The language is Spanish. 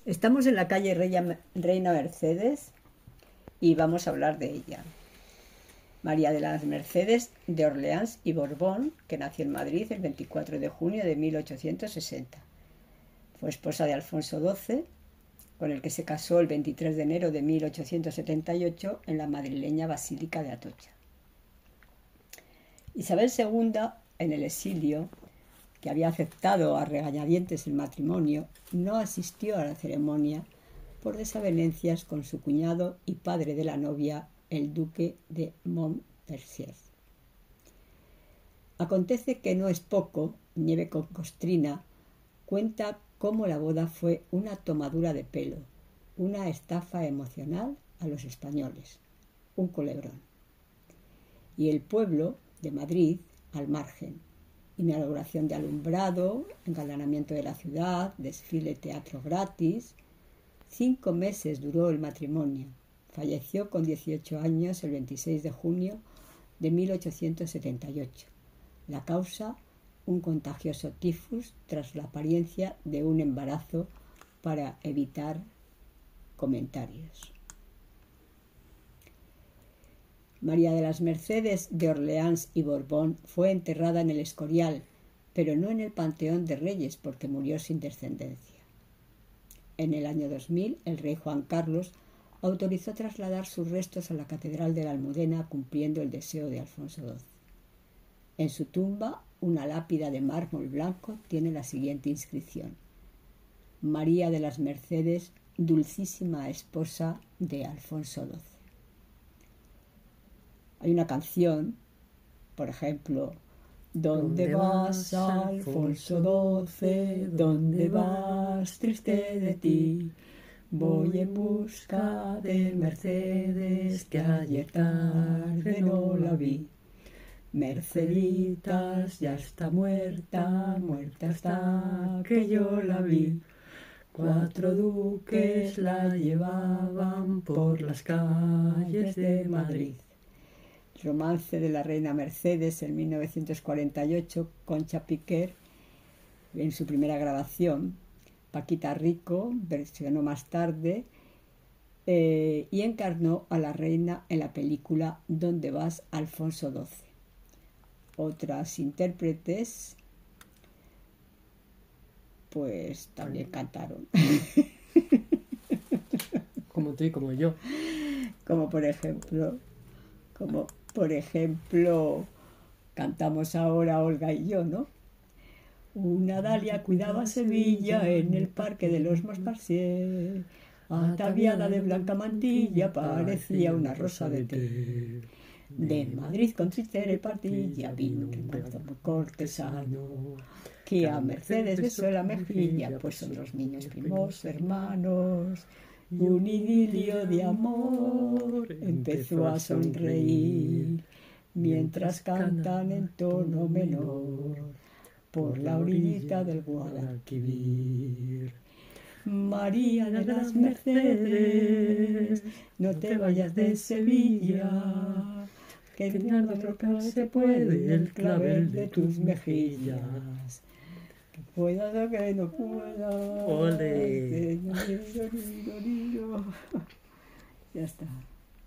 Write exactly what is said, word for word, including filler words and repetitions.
Estamos en la calle Reina, Reina Mercedes y vamos a hablar de ella. María de las Mercedes de Orleans y Borbón, que nació en Madrid el veinticuatro de junio de mil ochocientos sesenta. Fue esposa de Alfonso doce, con el que se casó el veintitrés de enero de mil ochocientos setenta y ocho en la madrileña Basílica de Atocha. Isabel segunda, en el exilio, que había aceptado a regañadientes el matrimonio, no asistió a la ceremonia por desavenencias con su cuñado y padre de la novia, el duque de Montpensier. Acontece que No es poco, Nieve con Costrina, cuenta cómo la boda fue una tomadura de pelo, una estafa emocional a los españoles, un culebrón. Y el pueblo de Madrid al margen. Inauguración de alumbrado, engalanamiento de la ciudad, desfile teatro gratis. Cinco meses duró el matrimonio. Falleció con dieciocho años el veintiséis de junio de mil ochocientos setenta y ocho. La causa, un contagioso tifus tras la apariencia de un embarazo para evitar comentarios. María de las Mercedes de Orleans y Borbón fue enterrada en el Escorial, pero no en el Panteón de Reyes porque murió sin descendencia. En el año dos mil, el rey Juan Carlos autorizó trasladar sus restos a la Catedral de la Almudena, cumpliendo el deseo de Alfonso doce. En su tumba, una lápida de mármol blanco tiene la siguiente inscripción: María de las Mercedes, dulcísima esposa de Alfonso doce. Hay una canción, por ejemplo, ¿dónde vas, Alfonso doce? ¿Dónde vas, triste de ti? Voy en busca de Mercedes, que ayer tarde no la vi. Merceditas ya está muerta, muerta está que yo la vi. Cuatro duques la llevaban por las calles de Madrid. Romance de la Reina Mercedes en mil novecientos cuarenta y ocho, Concha Piquer, en su primera grabación. Paquita Rico versionó más tarde eh, y encarnó a la reina en la película ¿Dónde vas, Alfonso doce? Otras intérpretes pues también cantaron. Como tú y como yo. Como por ejemplo, como por ejemplo, cantamos ahora Olga y yo, ¿no? Una dalia cuidaba Sevilla en el parque de los Montpensier. Ataviada de blanca mantilla parecía una rosa de té. De Madrid con Tristera partilla vino un recuerdo muy cortesano, que a Mercedes besó la mejilla, pues son los niños primos hermanos. Un idilio de amor empezó a sonreír, mientras cantan en tono menor por la orillita del Guadalquivir. María de las Mercedes, no te vayas de Sevilla, que en otro se puede el clavel de tus mejillas. Que puedas o que no puedas. Ole. Ya está.